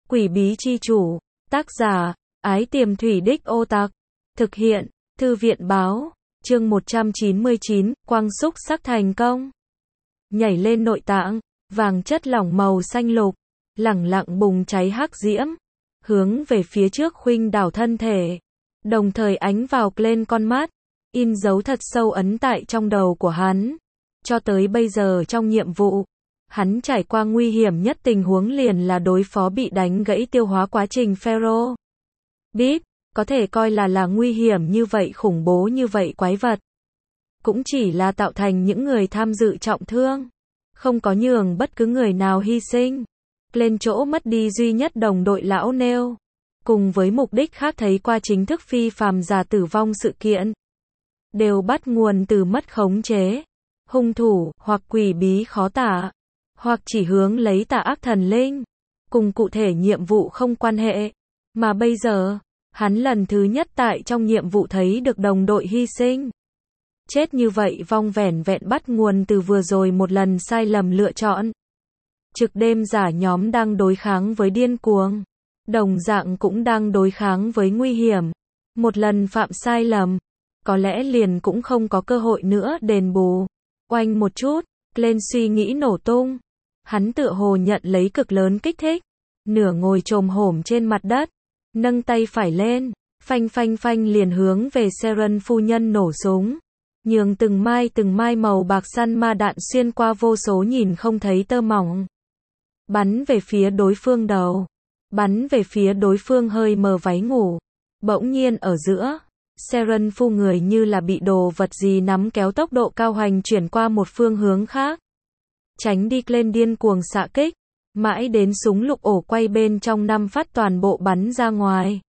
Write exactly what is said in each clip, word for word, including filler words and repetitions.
Quỷ bí chi chủ, tác giả, Ái Tiềm Thủy Đích Ô Tặc, thực hiện, Thư viện báo, chương một trăm chín mươi chín, quang xúc sắc thành công. Nhảy lên nội tạng, vàng chất lỏng màu xanh lục, lẳng lặng bùng cháy hắc diễm, hướng về phía trước khuynh đảo thân thể, đồng thời ánh vào lên con mắt, in dấu thật sâu ấn tại trong đầu của hắn. Cho tới bây giờ trong nhiệm vụ, hắn trải qua nguy hiểm nhất tình huống liền là đối phó bị đánh gãy tiêu hóa quá trình Pharaoh Beep, có thể coi là là nguy hiểm như vậy, khủng bố như vậy quái vật. Cũng chỉ là tạo thành những người tham dự trọng thương, không có nhường bất cứ người nào hy sinh. Lên chỗ mất đi duy nhất đồng đội lão nêu, cùng với mục đích khác thấy qua chính thức phi phàm giả tử vong sự kiện, đều bắt nguồn từ mất khống chế, hung thủ, hoặc quỷ bí khó tả, hoặc chỉ hướng lấy tà ác thần linh, cùng cụ thể nhiệm vụ không quan hệ. Mà bây giờ, hắn lần thứ nhất tại trong nhiệm vụ thấy được đồng đội hy sinh. Chết như vậy vong vẻn vẹn bắt nguồn từ vừa rồi một lần sai lầm lựa chọn. Trực đêm giả nhóm đang đối kháng với điên cuồng, đồng dạng cũng đang đối kháng với nguy hiểm. Một lần phạm sai lầm, có lẽ liền cũng không có cơ hội nữa đền bù. Oanh một chút, lên suy nghĩ nổ tung. Hắn tựa hồ nhận lấy cực lớn kích thích, nửa ngồi chồm hổm trên mặt đất, nâng tay phải lên, phanh phanh phanh liền hướng về Seren phu nhân nổ súng, nhường từng mai từng mai màu bạc săn ma đạn xuyên qua vô số nhìn không thấy tơ mỏng, bắn về phía đối phương đầu, bắn về phía đối phương hơi mờ váy ngủ. Bỗng nhiên ở giữa, Seren phu người như là bị đồ vật gì nắm kéo, tốc độ cao hành chuyển qua một phương hướng khác, tránh đi lên điên cuồng xạ kích, mãi đến súng lục ổ quay bên trong năm phát toàn bộ bắn ra ngoài.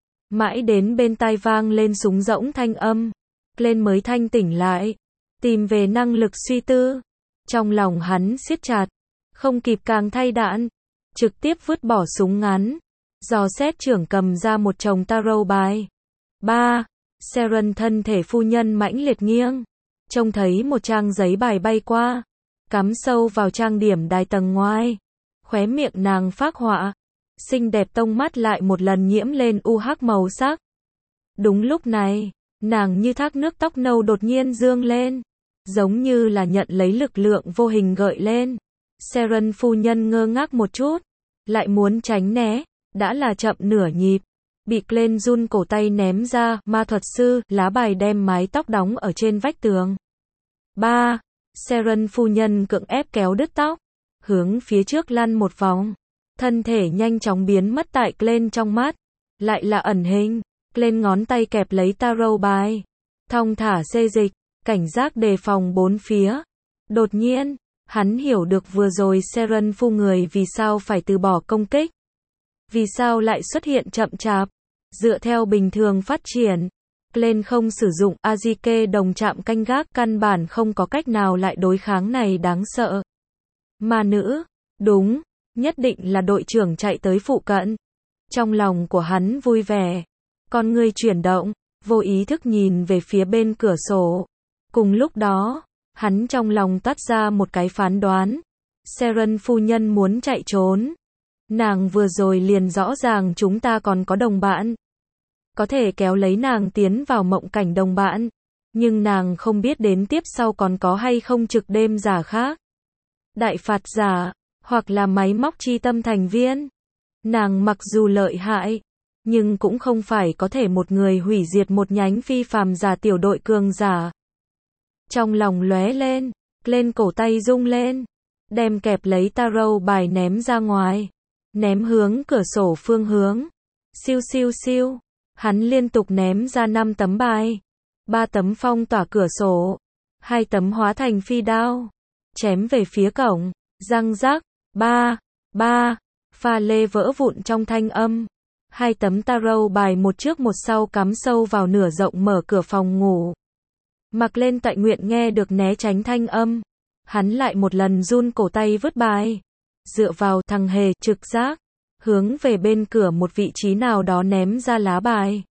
Mãi đến bên tai vang lên súng rỗng thanh âm, lên mới thanh tỉnh lại, tìm về năng lực suy tư. Trong lòng hắn siết chặt, không kịp càng thay đạn, trực tiếp vứt bỏ súng ngắn, dò xét trưởng cầm ra một chồng tarot bài. Ba, Seren thân thể phu nhân mãnh liệt nghiêng, trông thấy một trang giấy bài bay qua, cắm sâu vào trang điểm đài tầng ngoài. Khóe miệng nàng phác họa, xinh đẹp tông mắt lại một lần nhiễm lên u hắc màu sắc. Đúng lúc này, nàng như thác nước tóc nâu đột nhiên dương lên, giống như là nhận lấy lực lượng vô hình gợi lên. Seren phu nhân ngơ ngác một chút, lại muốn tránh né, đã là chậm nửa nhịp, bị lên run cổ tay ném ra. Ma thuật sư, lá bài đem mái tóc đóng ở trên vách tường. Ba, Seren phu nhân cưỡng ép kéo đứt tóc, hướng phía trước lăn một vòng, thân thể nhanh chóng biến mất tại lên trong mắt, lại là ẩn hình. Lên ngón tay kẹp lấy tarot bài, thong thả xê dịch, cảnh giác đề phòng bốn phía. Đột nhiên, hắn hiểu được vừa rồi Seren phu người vì sao phải từ bỏ công kích, vì sao lại xuất hiện chậm chạp. Dựa theo bình thường phát triển, lên không sử dụng Azike đồng chạm canh gác, căn bản không có cách nào lại đối kháng này đáng sợ. Ma nữ, đúng, nhất định là đội trưởng chạy tới phụ cận. Trong lòng của hắn vui vẻ, con ngươi chuyển động, vô ý thức nhìn về phía bên cửa sổ. Cùng lúc đó, hắn trong lòng toát ra một cái phán đoán. Seren phu nhân muốn chạy trốn. Nàng vừa rồi liền rõ ràng chúng ta còn có đồng bạn, có thể kéo lấy nàng tiến vào mộng cảnh đồng bạn, nhưng nàng không biết đến tiếp sau còn có hay không trực đêm giả khác, đại phạt giả, hoặc là máy móc chi tâm thành viên. Nàng mặc dù lợi hại, nhưng cũng không phải có thể một người hủy diệt một nhánh phi phàm giả tiểu đội cường giả. Trong lòng lóe lên, lên cổ tay rung lên, đem kẹp lấy tarot bài ném ra ngoài, ném hướng cửa sổ phương hướng. Siêu siêu siêu, hắn liên tục ném ra năm tấm bài, ba tấm phong tỏa cửa sổ, hai tấm hóa thành phi đao, chém về phía cổng. Răng rắc, ba, ba, pha lê vỡ vụn trong thanh âm. Hai tấm tarot bài một trước một sau cắm sâu vào nửa rộng mở cửa phòng ngủ. Mặc lên tại nguyện nghe được né tránh thanh âm, hắn lại một lần run cổ tay vứt bài, dựa vào thằng hề trực giác, hướng về bên cửa một vị trí nào đó ném ra lá bài.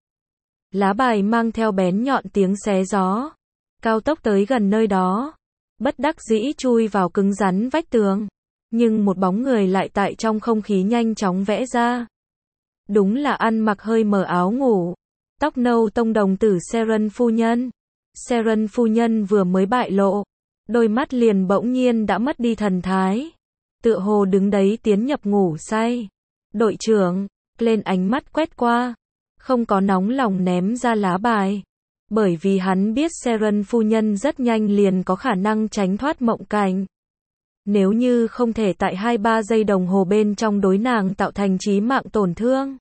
Lá bài mang theo bén nhọn tiếng xé gió, cao tốc tới gần nơi đó, bất đắc dĩ chui vào cứng rắn vách tường. nhưng một bóng người lại tại trong không khí nhanh chóng vẽ ra. Đúng là ăn mặc hơi mờ áo ngủ, tóc nâu tông đồng tử Seren phu nhân. Seren phu nhân vừa mới bại lộ, đôi mắt liền bỗng nhiên đã mất đi thần thái, tựa hồ đứng đấy tiến nhập ngủ say. Đội trưởng, lên ánh mắt quét qua, không có nóng lòng ném ra lá bài, bởi vì hắn biết Seren phu nhân rất nhanh liền có khả năng tránh thoát mộng cảnh. Nếu như không thể tại hai ba giây đồng hồ bên trong đối nàng tạo thành chí mạng tổn thương,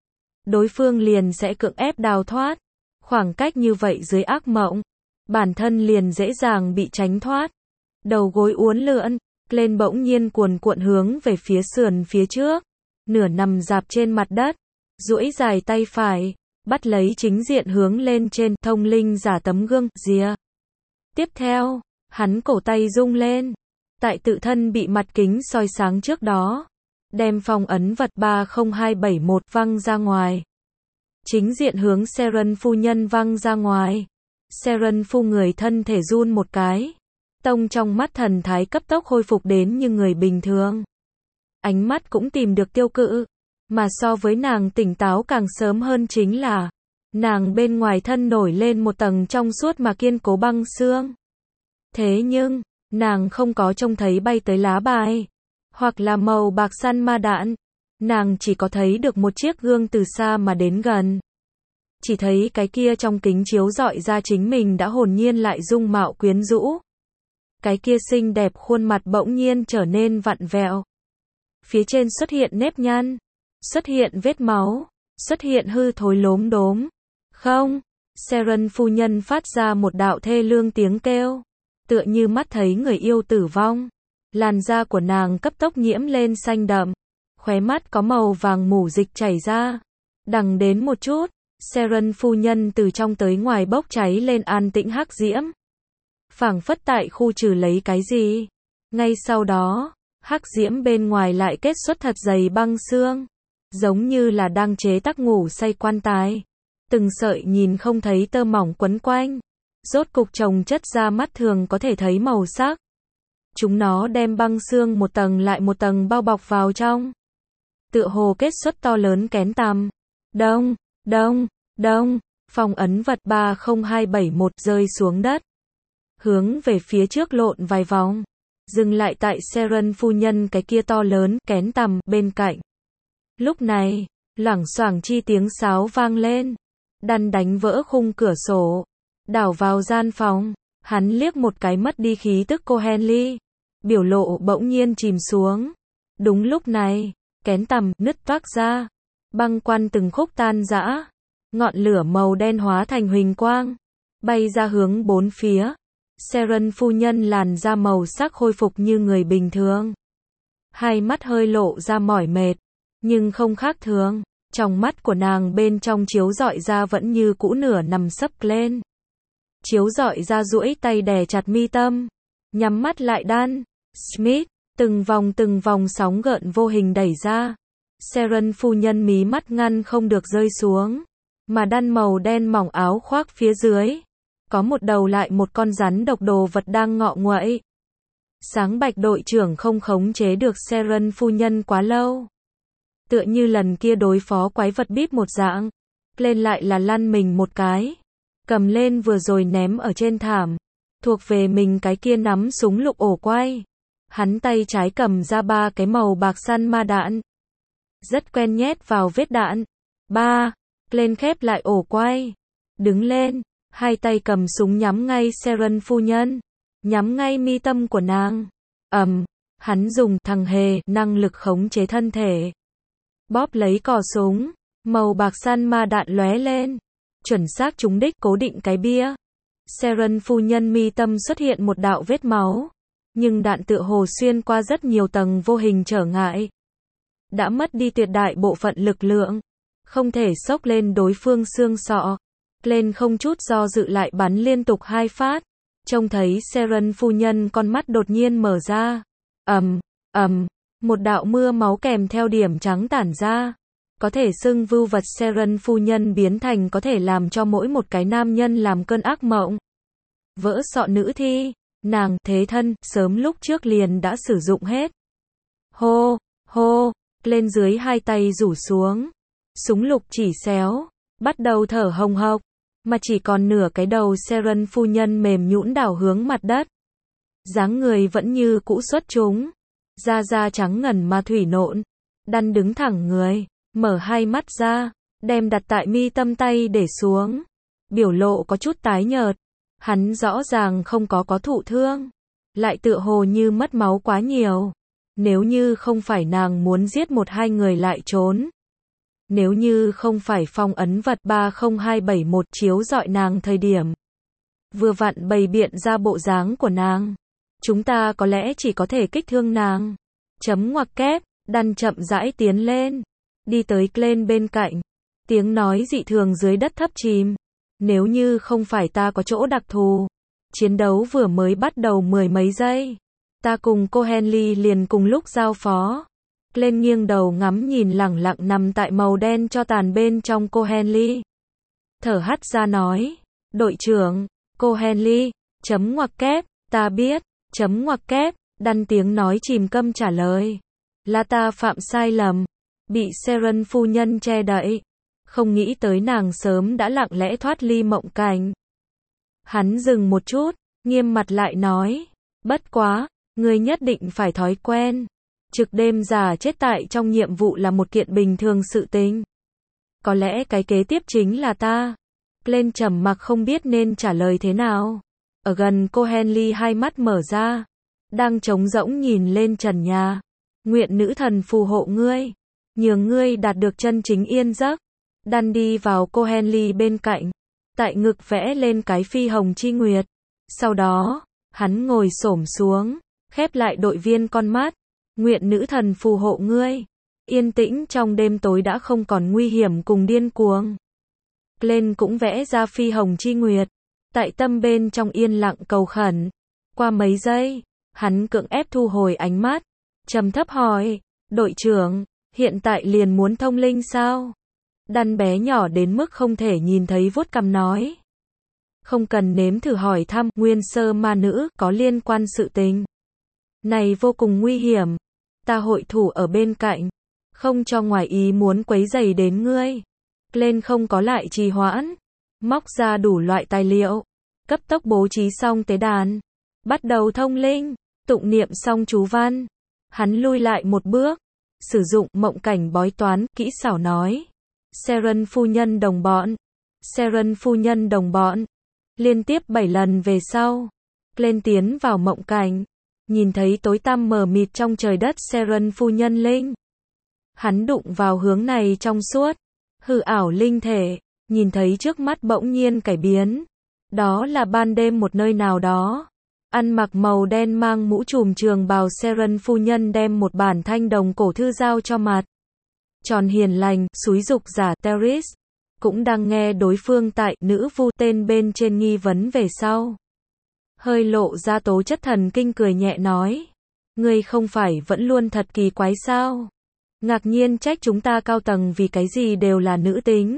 đối phương liền sẽ cưỡng ép đào thoát. Khoảng cách như vậy dưới ác mộng, bản thân liền dễ dàng bị tránh thoát. Đầu gối uốn lượn, lên bỗng nhiên cuồn cuộn hướng về phía sườn phía trước, nửa nằm dạp trên mặt đất, duỗi dài tay phải, bắt lấy chính diện hướng lên trên, thông linh giả tấm gương, rìa. Tiếp theo, hắn cổ tay rung lên, tại tự thân bị mặt kính soi sáng trước đó, đem phong ấn vật ba không hai bảy một văng ra ngoài. Chính diện hướng Seren phu nhân văng ra ngoài. Seren phu người thân thể run một cái, tông trong mắt thần thái cấp tốc khôi phục đến như người bình thường. Ánh mắt cũng tìm được tiêu cự, mà so với nàng tỉnh táo càng sớm hơn chính là, nàng bên ngoài thân nổi lên một tầng trong suốt mà kiên cố băng xương. Thế nhưng, nàng không có trông thấy bay tới lá bài, hoặc là màu bạc săn ma đạn. Nàng chỉ có thấy được một chiếc gương từ xa mà đến gần. Chỉ thấy cái kia trong kính chiếu rọi ra chính mình đã hồn nhiên lại dung mạo quyến rũ. Cái kia xinh đẹp khuôn mặt bỗng nhiên trở nên vặn vẹo. Phía trên xuất hiện nếp nhăn, xuất hiện vết máu, xuất hiện hư thối lốm đốm. Không, Seren phu nhân phát ra một đạo thê lương tiếng kêu, tựa như mắt thấy người yêu tử vong. Làn da của nàng cấp tốc nhiễm lên xanh đậm, khóe mắt có màu vàng mủ dịch chảy ra. Đằng đến một chút, Seren phu nhân từ trong tới ngoài bốc cháy lên an tĩnh hắc diễm. Phảng phất tại khu trừ lấy cái gì. Ngay sau đó, hắc diễm bên ngoài lại kết xuất thật dày băng xương, giống như là đang chế tác ngủ say quan tài. Từng sợi nhìn không thấy tơ mỏng quấn quanh, rốt cục chồng chất ra mắt thường có thể thấy màu sắc. Chúng nó đem băng xương một tầng lại một tầng bao bọc vào trong. Tựa hồ kết xuất to lớn kén tằm. Đông, đông, đông, phong ấn vật ba không hai bảy một rơi xuống đất. Hướng về phía trước lộn vài vòng, dừng lại tại Seren phu nhân cái kia to lớn kén tằm bên cạnh. Lúc này, loảng xoảng chi tiếng sáo vang lên, đăn đánh vỡ khung cửa sổ, đảo vào gian phòng. Hắn liếc một cái mất đi khí tức cô Henley, biểu lộ bỗng nhiên chìm xuống. Đúng lúc này, kén tằm nứt toác ra, băng quan từng khúc tan rã, ngọn lửa màu đen hóa thành huỳnh quang, bay ra hướng bốn phía. Seren phu nhân làn da màu sắc khôi phục như người bình thường, hai mắt hơi lộ ra mỏi mệt, nhưng không khác thường. Trong mắt của nàng bên trong chiếu rọi ra vẫn như cũ nửa nằm sấp lên. Chiếu rọi ra duỗi tay đè chặt mi tâm, nhắm mắt lại đan. Smith, từng vòng từng vòng sóng gợn vô hình đẩy ra. Seren phu nhân mí mắt ngăn không được rơi xuống, mà đan màu đen mỏng áo khoác phía dưới, có một đầu lại một con rắn độc đồ vật đang ngọ nguậy. Sáng bạch đội trưởng không khống chế được Seren phu nhân quá lâu. Tựa như lần kia đối phó quái vật bíp một dạng, lên lại là lăn mình một cái, cầm lên vừa rồi ném ở trên thảm, thuộc về mình cái kia nắm súng lục ổ quay. Hắn tay trái cầm ra ba cái màu bạc săn ma đạn, rất quen nhét vào vết đạn. Ba, lên khép lại ổ quay, đứng lên, hai tay cầm súng nhắm ngay Seren phu nhân, nhắm ngay mi tâm của nàng. Ầm, um, hắn dùng thằng hề năng lực khống chế thân thể, bóp lấy cò súng, màu bạc săn ma đạn lóe lên, chuẩn xác trúng đích, cố định cái bia. Seren phu nhân mi tâm xuất hiện một đạo vết máu, nhưng đạn tựa hồ xuyên qua rất nhiều tầng vô hình trở ngại, đã mất đi tuyệt đại bộ phận lực lượng, không thể xốc lên đối phương xương sọ. Lên không chút do dự lại bắn liên tục hai phát, trông thấy Seren phu nhân con mắt đột nhiên mở ra. Ầm, ầm, một đạo mưa máu kèm theo điểm trắng tản ra, có thể xưng vưu vật Seren phu nhân biến thành có thể làm cho mỗi một cái nam nhân làm cơn ác mộng. Vỡ sọ nữ thi, nàng thế thân sớm lúc trước liền đã sử dụng hết. Hô, hô, lên dưới hai tay rủ xuống. Súng lục chỉ xéo, bắt đầu thở hồng hộc, mà chỉ còn nửa cái đầu Seren phu nhân mềm nhũn đảo hướng mặt đất. Dáng người vẫn như cũ xuất chúng, da da trắng ngần mà thủy nộn, Đan đứng thẳng người, mở hai mắt ra, đem đặt tại mi tâm tay để xuống. Biểu lộ có chút tái nhợt, hắn rõ ràng không có có thụ thương, lại tựa hồ như mất máu quá nhiều. Nếu như không phải nàng muốn giết một hai người lại trốn, nếu như không phải phong ấn vật ba không hai bảy một chiếu rọi nàng thời điểm, vừa vặn bày biện ra bộ dáng của nàng, chúng ta có lẽ chỉ có thể kích thương nàng. Chấm ngoặc kép, Đan chậm rãi tiến lên, đi tới Glenn bên cạnh, tiếng nói dị thường dưới đất thấp chìm. Nếu như không phải ta có chỗ đặc thù, chiến đấu vừa mới bắt đầu mười mấy giây, ta cùng cô Henley liền cùng lúc giao phó. Glenn nghiêng đầu ngắm nhìn lẳng lặng nằm tại màu đen cho tàn bên trong cô Henley. Thở hắt ra nói, đội trưởng, cô Henley, chấm ngoặc kép, ta biết, chấm ngoặc kép, Đan tiếng nói chìm câm trả lời. Là ta phạm sai lầm, bị Seren phu nhân che đậy, không nghĩ tới nàng sớm đã lặng lẽ thoát ly mộng cảnh. Hắn dừng một chút, nghiêm mặt lại nói, bất quá, ngươi nhất định phải thói quen. Trực đêm già chết tại trong nhiệm vụ là một kiện bình thường sự tình. Có lẽ cái kế tiếp chính là ta. Glenn trầm mặc không biết nên trả lời thế nào. Ở gần cô Henley hai mắt mở ra, đang trống rỗng nhìn lên trần nhà. Nguyện nữ thần phù hộ ngươi, nhường ngươi đạt được chân chính yên giấc. Đan đi vào cô Henley bên cạnh, tại ngực vẽ lên cái phi hồng chi nguyệt. Sau đó, hắn ngồi xổm xuống, khép lại đội viên con mắt. Nguyện nữ thần phù hộ ngươi. Yên tĩnh trong đêm tối đã không còn nguy hiểm cùng điên cuồng. Glenn cũng vẽ ra phi hồng chi nguyệt, tại tâm bên trong yên lặng cầu khẩn. Qua mấy giây, hắn cưỡng ép thu hồi ánh mắt, trầm thấp hỏi, đội trưởng, hiện tại liền muốn thông linh sao? Đan bé nhỏ đến mức không thể nhìn thấy vuốt cằm nói. Không cần nếm thử hỏi thăm, nguyên sơ ma nữ có liên quan sự tình. Này vô cùng nguy hiểm, ta hội thủ ở bên cạnh, không cho ngoài ý muốn quấy rầy đến ngươi. Glenn không có lại trì hoãn, móc ra đủ loại tài liệu, cấp tốc bố trí xong tế đàn, bắt đầu thông linh, tụng niệm xong chú văn. Hắn lui lại một bước, sử dụng mộng cảnh bói toán, kỹ xảo nói. Seren phu nhân đồng bọn, Seren phu nhân đồng bọn. Liên tiếp bảy lần về sau, Glenn tiến vào mộng cảnh, nhìn thấy tối tăm mờ mịt trong trời đất Seren phu nhân linh. Hắn đụng vào hướng này trong suốt, hư ảo linh thể, nhìn thấy trước mắt bỗng nhiên cải biến. Đó là ban đêm một nơi nào đó. Ăn mặc màu đen mang mũ trùm trường bào Seren phu nhân đem một bản thanh đồng cổ thư giao cho mặt. Tròn hiền lành, xúi dục giả Teris, cũng đang nghe đối phương tại nữ vu tên bên trên nghi vấn về sau. Hơi lộ ra tố chất thần kinh cười nhẹ nói. Ngươi không phải vẫn luôn thật kỳ quái sao? Ngạc nhiên trách chúng ta cao tầng vì cái gì đều là nữ tính.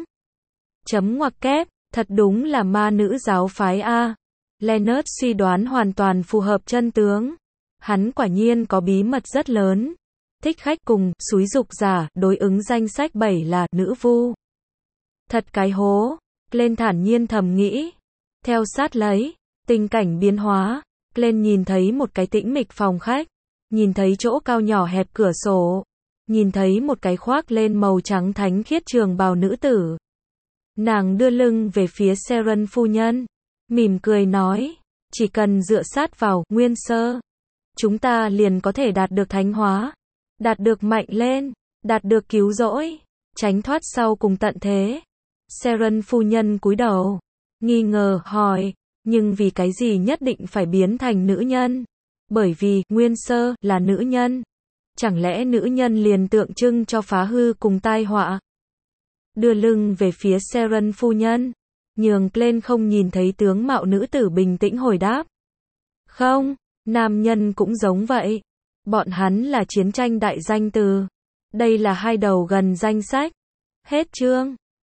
Chấm ngoặc kép, thật đúng là ma nữ giáo phái A. Leonard suy đoán hoàn toàn phù hợp chân tướng. Hắn quả nhiên có bí mật rất lớn. Thích khách cùng, xúi dục giả, đối ứng danh sách bảy là, nữ vu. Thật cái hố, Glenn thản nhiên thầm nghĩ. Theo sát lấy, tình cảnh biến hóa, Glenn nhìn thấy một cái tĩnh mịch phòng khách, nhìn thấy chỗ cao nhỏ hẹp cửa sổ, nhìn thấy một cái khoác lên màu trắng thánh khiết trường bào nữ tử. Nàng đưa lưng về phía Seren phu nhân, mỉm cười nói, chỉ cần dựa sát vào nguyên sơ, chúng ta liền có thể đạt được thánh hóa, đạt được mạnh lên, đạt được cứu rỗi, tránh thoát sau cùng tận thế. Seren phu nhân cúi đầu, nghi ngờ hỏi, nhưng vì cái gì nhất định phải biến thành nữ nhân? Bởi vì nguyên sơ là nữ nhân. Chẳng lẽ nữ nhân liền tượng trưng cho phá hư cùng tai họa? Đưa lưng về phía Seren phu nhân, nhường Glenn không nhìn thấy tướng mạo nữ tử bình tĩnh hồi đáp. Không, nam nhân cũng giống vậy. Bọn hắn là chiến tranh đại danh từ. Đây là hai đầu gần danh sách. Hết chương.